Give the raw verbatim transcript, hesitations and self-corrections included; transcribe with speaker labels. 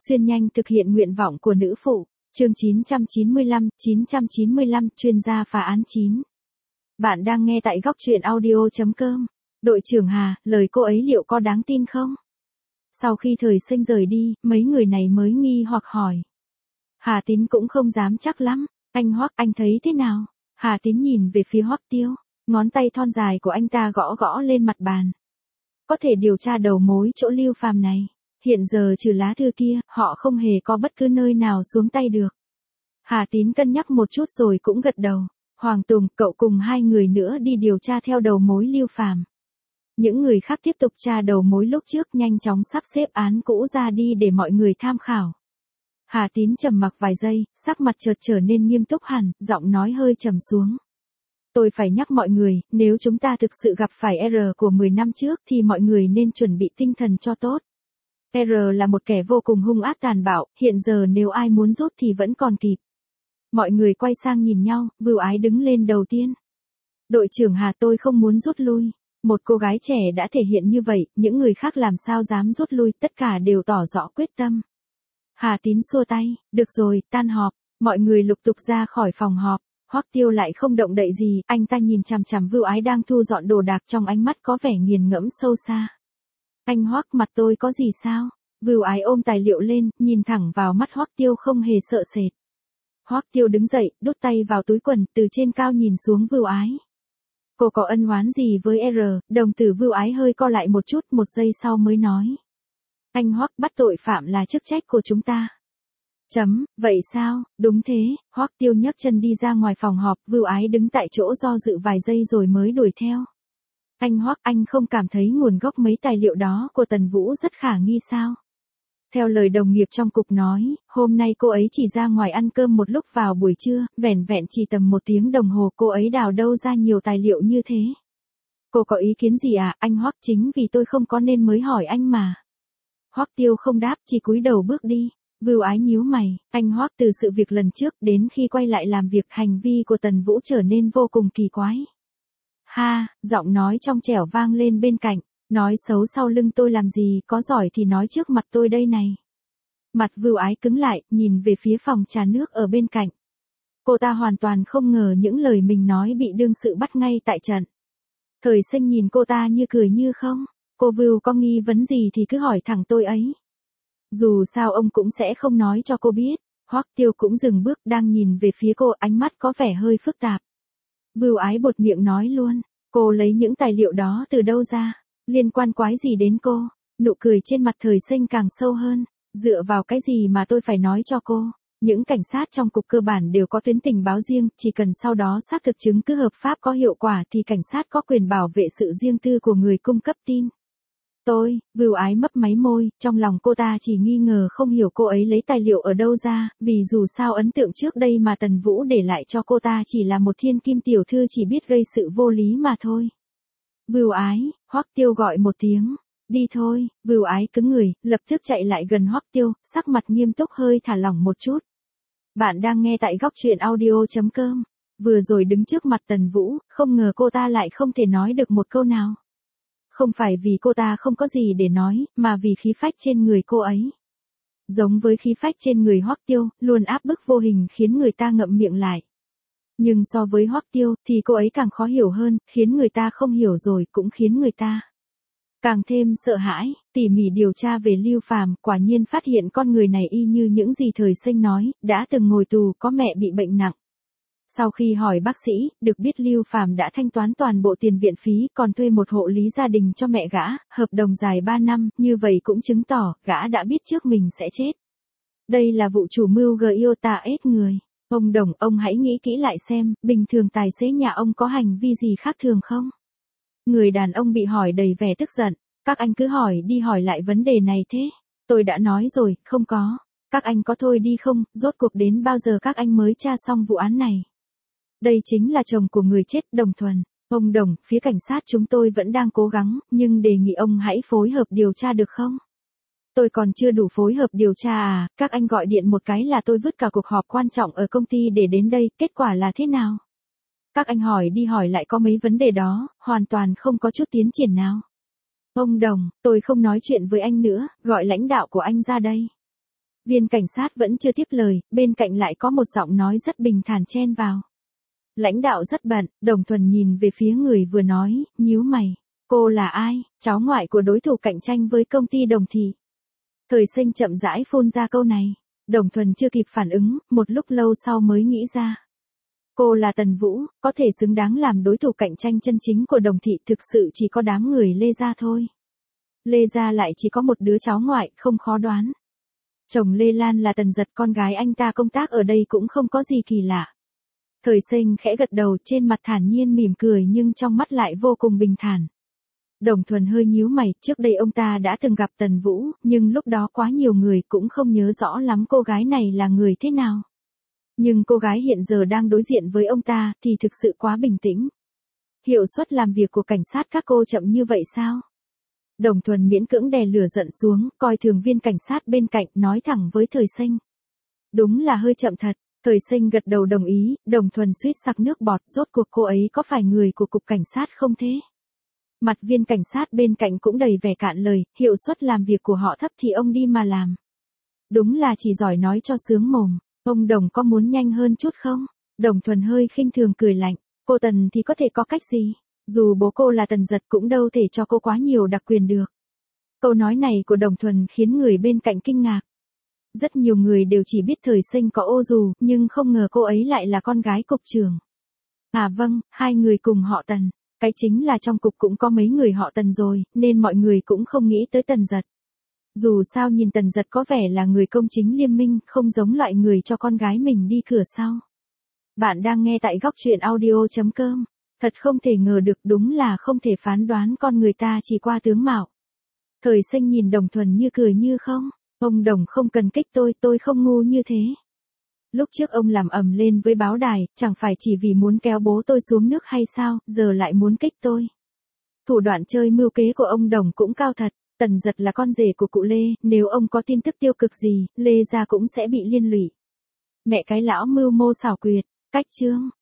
Speaker 1: Xuyên nhanh thực hiện nguyện vọng của nữ phụ. Chương chín trăm chín mươi lăm, chín trăm chín mươi lăm, chuyên gia phá án chín. Bạn đang nghe tại góc truyện audio chấm com. Đội trưởng Hà, lời cô ấy liệu có đáng tin không? Sau khi Thời Sinh rời đi, mấy người này mới nghi hoặc hỏi. Hà Tín cũng không dám chắc lắm. Anh Hoắc, anh thấy thế nào? Hà Tín nhìn về phía Hoắc Tiêu, ngón tay thon dài của anh ta gõ gõ lên mặt bàn. Có thể điều tra đầu mối chỗ Lưu Phàm này. Hiện giờ trừ lá thư kia, họ không hề có bất cứ nơi nào xuống tay được. Hà Tín cân nhắc một chút rồi cũng gật đầu. Hoàng Tùng, cậu cùng hai người nữa đi điều tra theo đầu mối Lưu Phàm. Những người khác tiếp tục tra đầu mối lúc trước, nhanh chóng sắp xếp án cũ ra đi để mọi người tham khảo. Hà Tín trầm mặc vài giây, sắc mặt chợt trở nên nghiêm túc hẳn, giọng nói hơi trầm xuống. Tôi phải nhắc mọi người, nếu chúng ta thực sự gặp phải R của mười năm trước thì mọi người nên chuẩn bị tinh thần cho tốt. R là một kẻ vô cùng hung ác tàn bạo, hiện giờ nếu ai muốn rút thì vẫn còn kịp. Mọi người quay sang nhìn nhau, Vưu Ái đứng lên đầu tiên. Đội trưởng Hà, tôi không muốn rút lui. Một cô gái trẻ đã thể hiện như vậy, những người khác làm sao dám rút lui, tất cả đều tỏ rõ quyết tâm. Hà Tín xua tay, được rồi, tan họp, mọi người lục tục ra khỏi phòng họp. Hoắc Tiêu lại không động đậy gì, anh ta nhìn chằm chằm Vưu Ái đang thu dọn đồ đạc, trong ánh mắt có vẻ nghiền ngẫm sâu xa. Anh Hoắc, mặt tôi có gì sao? Vưu Ái ôm tài liệu lên, nhìn thẳng vào mắt Hoắc Tiêu không hề sợ sệt. Hoắc Tiêu đứng dậy, đút tay vào túi quần, từ trên cao nhìn xuống Vưu Ái. Cô có ân oán gì với R? Đồng tử Vưu Ái hơi co lại một chút, một giây sau mới nói. Anh Hoắc, bắt tội phạm là chức trách của chúng ta. Chấm, vậy sao? Đúng thế. Hoắc Tiêu nhấc chân đi ra ngoài phòng họp, Vưu Ái đứng tại chỗ do dự vài giây rồi mới đuổi theo. Anh Hoắc, anh không cảm thấy nguồn gốc mấy tài liệu đó của Tần Vũ rất khả nghi sao? Theo lời đồng nghiệp trong cục nói, hôm nay cô ấy chỉ ra ngoài ăn cơm một lúc vào buổi trưa, vẻn vẹn chỉ tầm một tiếng đồng hồ cô ấy đào đâu ra nhiều tài liệu như thế. Cô có ý kiến gì à, anh Hoắc? Chính vì tôi không có nên mới hỏi anh mà. Hoắc Tiêu không đáp, chỉ cúi đầu bước đi. Vưu Ái nhíu mày, anh Hoắc, từ sự việc lần trước đến khi quay lại làm việc, hành vi của Tần Vũ trở nên vô cùng kỳ quái. Ha, giọng nói trong trẻo vang lên bên cạnh, nói xấu sau lưng tôi làm gì, có giỏi thì nói trước mặt tôi đây này. Mặt Vưu Ái cứng lại, nhìn về phía phòng trà nước ở bên cạnh. Cô ta hoàn toàn không ngờ những lời mình nói bị đương sự bắt ngay tại trận. Thời Sinh nhìn cô ta như cười như không. Cô Vưu có nghi vấn gì thì cứ hỏi thẳng tôi ấy. Dù sao ông cũng sẽ không nói cho cô biết. Hoắc Tiêu cũng dừng bước, đang nhìn về phía cô, ánh mắt có vẻ hơi phức tạp. Vưu Ái buột miệng nói luôn, cô lấy những tài liệu đó từ đâu ra, liên quan quái gì đến cô? Nụ cười trên mặt Thời Sinh càng sâu hơn, dựa vào cái gì mà tôi phải nói cho cô? Những cảnh sát trong cục cơ bản đều có tuyến tình báo riêng, chỉ cần sau đó xác thực chứng cứ hợp pháp có hiệu quả thì cảnh sát có quyền bảo vệ sự riêng tư của người cung cấp tin. Tôi, Vưu Ái mấp máy môi, trong lòng cô ta chỉ nghi ngờ không hiểu cô ấy lấy tài liệu ở đâu ra, vì dù sao ấn tượng trước đây mà Tần Vũ để lại cho cô ta chỉ là một thiên kim tiểu thư chỉ biết gây sự vô lý mà thôi. Vưu Ái, Hoắc Tiêu gọi một tiếng, đi thôi. Vưu Ái cứng người, lập tức chạy lại gần Hoắc Tiêu, sắc mặt nghiêm túc hơi thả lỏng một chút. Bạn đang nghe tại góc truyện audio chấm com. Vừa rồi đứng trước mặt Tần Vũ, không ngờ cô ta lại không thể nói được một câu nào. Không phải vì cô ta không có gì để nói, mà vì khí phách trên người cô ấy. Giống với khí phách trên người Hoắc Tiêu, luôn áp bức vô hình khiến người ta ngậm miệng lại. Nhưng so với Hoắc Tiêu, thì cô ấy càng khó hiểu hơn, khiến người ta không hiểu rồi cũng khiến người ta càng thêm sợ hãi. Tỉ mỉ điều tra về Lưu Phàm, quả nhiên phát hiện con người này y như những gì Thời Sinh nói, đã từng ngồi tù, có mẹ bị bệnh nặng. Sau khi hỏi bác sĩ, được biết Lưu Phàm đã thanh toán toàn bộ tiền viện phí, còn thuê một hộ lý gia đình cho mẹ gã, hợp đồng dài ba năm, như vậy cũng chứng tỏ, gã đã biết trước mình sẽ chết. Đây là vụ chủ mưu Giota ép người. Ông Đồng, ông hãy nghĩ kỹ lại xem, bình thường tài xế nhà ông có hành vi gì khác thường không? Người đàn ông bị hỏi đầy vẻ tức giận, các anh cứ hỏi đi hỏi lại vấn đề này thế. Tôi đã nói rồi, không có. Các anh có thôi đi không, rốt cuộc đến bao giờ các anh mới tra xong vụ án này? Đây chính là chồng của người chết, Đồng Thuần. Ông Đồng, phía cảnh sát chúng tôi vẫn đang cố gắng, nhưng đề nghị ông hãy phối hợp điều tra được không? Tôi còn chưa đủ phối hợp điều tra à, các anh gọi điện một cái là tôi vứt cả cuộc họp quan trọng ở công ty để đến đây, kết quả là thế nào? Các anh hỏi đi hỏi lại có mấy vấn đề đó, hoàn toàn không có chút tiến triển nào. Ông Đồng, tôi không nói chuyện với anh nữa, gọi lãnh đạo của anh ra đây. Viên cảnh sát vẫn chưa tiếp lời, bên cạnh lại có một giọng nói rất bình thản chen vào. Lãnh đạo rất bận, Đồng Thuần nhìn về phía người vừa nói, nhíu mày. Cô là ai? Cháu ngoại của đối thủ cạnh tranh với công ty Đồng Thị. Thời Sinh chậm rãi phun ra câu này. Đồng Thuần chưa kịp phản ứng, một lúc lâu sau mới nghĩ ra. Cô là Tần Vũ, có thể xứng đáng làm đối thủ cạnh tranh chân chính của Đồng Thị, thực sự chỉ có đám người Lê Gia thôi. Lê Gia lại chỉ có một đứa cháu ngoại, không khó đoán. Chồng Lê Lan là Tần Giật, con gái anh ta công tác ở đây cũng không có gì kỳ lạ. Thời Sinh khẽ gật đầu, trên mặt thản nhiên mỉm cười nhưng trong mắt lại vô cùng bình thản. Đồng Thuần hơi nhíu mày, trước đây ông ta đã từng gặp Tần Vũ, nhưng lúc đó quá nhiều người cũng không nhớ rõ lắm cô gái này là người thế nào. Nhưng cô gái hiện giờ đang đối diện với ông ta thì thực sự quá bình tĩnh. Hiệu suất làm việc của cảnh sát các cô chậm như vậy sao? Đồng Thuần miễn cưỡng đè lửa giận xuống, coi thường viên cảnh sát bên cạnh, nói thẳng với Thời Sinh. Đúng là hơi chậm thật. Thời Sinh gật đầu đồng ý, Đồng Thuần suýt sặc nước bọt, rốt cuộc cô ấy có phải người của cục cảnh sát không thế? Mặt viên cảnh sát bên cạnh cũng đầy vẻ cạn lời, hiệu suất làm việc của họ thấp thì ông đi mà làm. Đúng là chỉ giỏi nói cho sướng mồm, ông Đồng có muốn nhanh hơn chút không? Đồng Thuần hơi khinh thường cười lạnh, cô Tần thì có thể có cách gì? Dù bố cô là Tần Giật cũng đâu thể cho cô quá nhiều đặc quyền được. Câu nói này của Đồng Thuần khiến người bên cạnh kinh ngạc. Rất nhiều người đều chỉ biết Thời Sinh có ô dù, nhưng không ngờ cô ấy lại là con gái cục trưởng. À vâng, hai người cùng họ Tần. Cái chính là trong cục cũng có mấy người họ Tần rồi, nên mọi người cũng không nghĩ tới Tần Giật. Dù sao nhìn Tần Giật có vẻ là người công chính liêm minh, không giống loại người cho con gái mình đi cửa sau. Bạn đang nghe tại góc truyện audio chấm com. Thật không thể ngờ được, đúng là không thể phán đoán con người ta chỉ qua tướng mạo. Thời Sinh nhìn Đồng Thuần như cười như không. Ông Đồng không cần kích tôi, tôi không ngu như thế. Lúc trước ông làm ầm lên với báo đài, chẳng phải chỉ vì muốn kéo bố tôi xuống nước hay sao, giờ lại muốn kích tôi. Thủ đoạn chơi mưu kế của ông Đồng cũng cao thật. Tần Giật là con rể của cụ Lê, nếu ông có tin tức tiêu cực gì, Lê gia cũng sẽ bị liên lụy. Mẹ cái lão mưu mô xảo quyệt, cách chương.